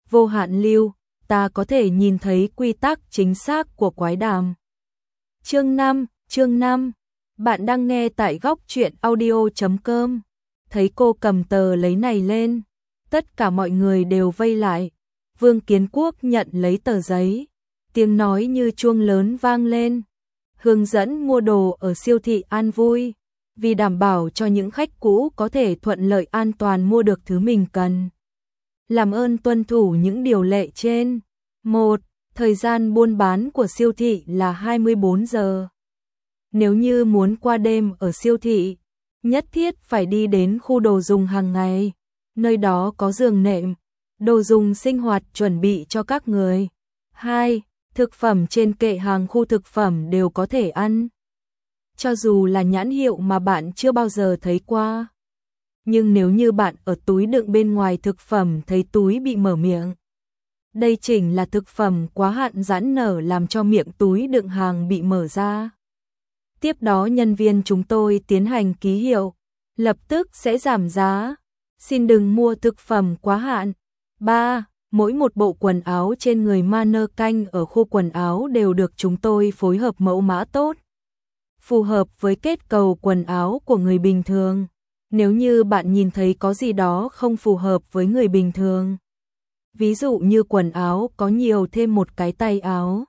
vô hạn lưu, ta có thể nhìn thấy quy tắc chính xác của quái đàm. Chương 5, bạn đang nghe tại góc truyện audio.com. Thấy cô cầm tờ lấy này lên, tất cả mọi người đều vây lại. Vương Kiến Quốc nhận lấy tờ giấy, tiếng nói như chuông lớn vang lên. Hướng dẫn mua đồ ở siêu thị An Vui, vì đảm bảo cho những khách cũ có thể thuận lợi an toàn mua được thứ mình cần. Làm ơn tuân thủ những điều lệ trên. 1. Thời gian buôn bán của siêu thị là 24 giờ. Nếu như muốn qua đêm ở siêu thị, nhất thiết phải đi đến khu đồ dùng hàng ngày. Nơi đó có giường nệm, đồ dùng sinh hoạt chuẩn bị cho các người. 2. Thực phẩm trên kệ hàng khu thực phẩm đều có thể ăn. Cho dù là nhãn hiệu mà bạn chưa bao giờ thấy qua. Nhưng nếu như bạn ở túi đựng bên ngoài thực phẩm thấy túi bị mở miệng, đây chính là thực phẩm quá hạn giãn nở làm cho miệng túi đựng hàng bị mở ra. Tiếp đó nhân viên chúng tôi tiến hành ký hiệu, lập tức sẽ giảm giá. Xin đừng mua thực phẩm quá hạn. 3. Mỗi một bộ quần áo trên người mannequin ở khu quần áo đều được chúng tôi phối hợp mẫu mã tốt, phù hợp với kết cấu quần áo của người bình thường. Nếu như bạn nhìn thấy có gì đó không phù hợp với người bình thường, ví dụ như quần áo có nhiều thêm một cái tay áo,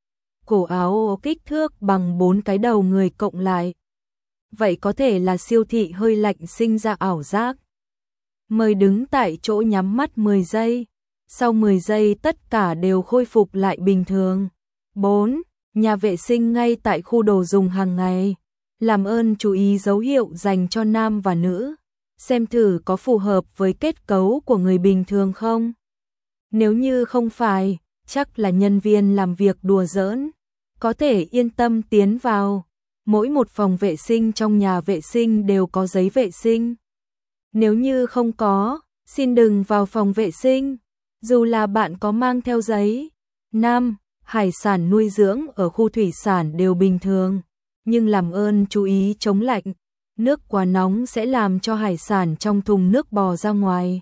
cổ áo kích thước bằng 4 cái đầu người cộng lại, vậy có thể là siêu thị hơi lạnh sinh ra ảo giác. Mời đứng tại chỗ nhắm mắt 10 giây, sau 10 giây tất cả đều khôi phục lại bình thường. 4. Nhà vệ sinh ngay tại khu đồ dùng hàng ngày. Làm ơn chú ý dấu hiệu dành cho nam và nữ, xem thử có phù hợp với kết cấu của người bình thường không. Nếu như không phải, chắc là nhân viên làm việc đùa giỡn, có thể yên tâm tiến vào. Mỗi một phòng vệ sinh trong nhà vệ sinh đều có giấy vệ sinh. Nếu như không có, xin đừng vào phòng vệ sinh, dù là bạn có mang theo giấy. 5. Hải sản nuôi dưỡng ở khu thủy sản đều bình thường, nhưng làm ơn chú ý chống lạnh, nước quá nóng sẽ làm cho hải sản trong thùng nước bò ra ngoài.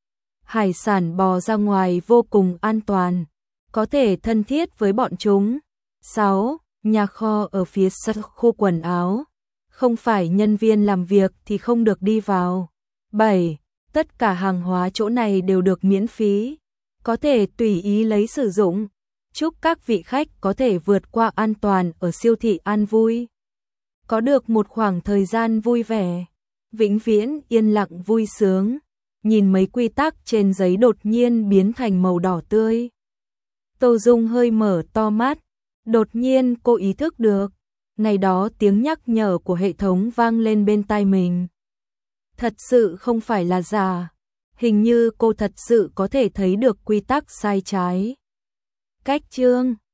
Hải sản bò ra ngoài vô cùng an toàn, có thể thân thiết với bọn chúng. 6. Nhà kho ở phía sau khu quần áo, không phải nhân viên làm việc thì không được đi vào. 7. Tất cả hàng hóa chỗ này đều được miễn phí, có thể tùy ý lấy sử dụng. Chúc các vị khách có thể vượt qua an toàn ở siêu thị An Vui, có được một khoảng thời gian vui vẻ, vĩnh viễn yên lặng vui sướng. Nhìn mấy quy tắc trên giấy đột nhiên biến thành màu đỏ tươi. Tô Dung hơi mở to mắt, đột nhiên cô ý thức được, ngày đó tiếng nhắc nhở của hệ thống vang lên bên tai mình. Thật sự không phải là giả, hình như cô thật sự có thể thấy được quy tắc sai trái. Cách chương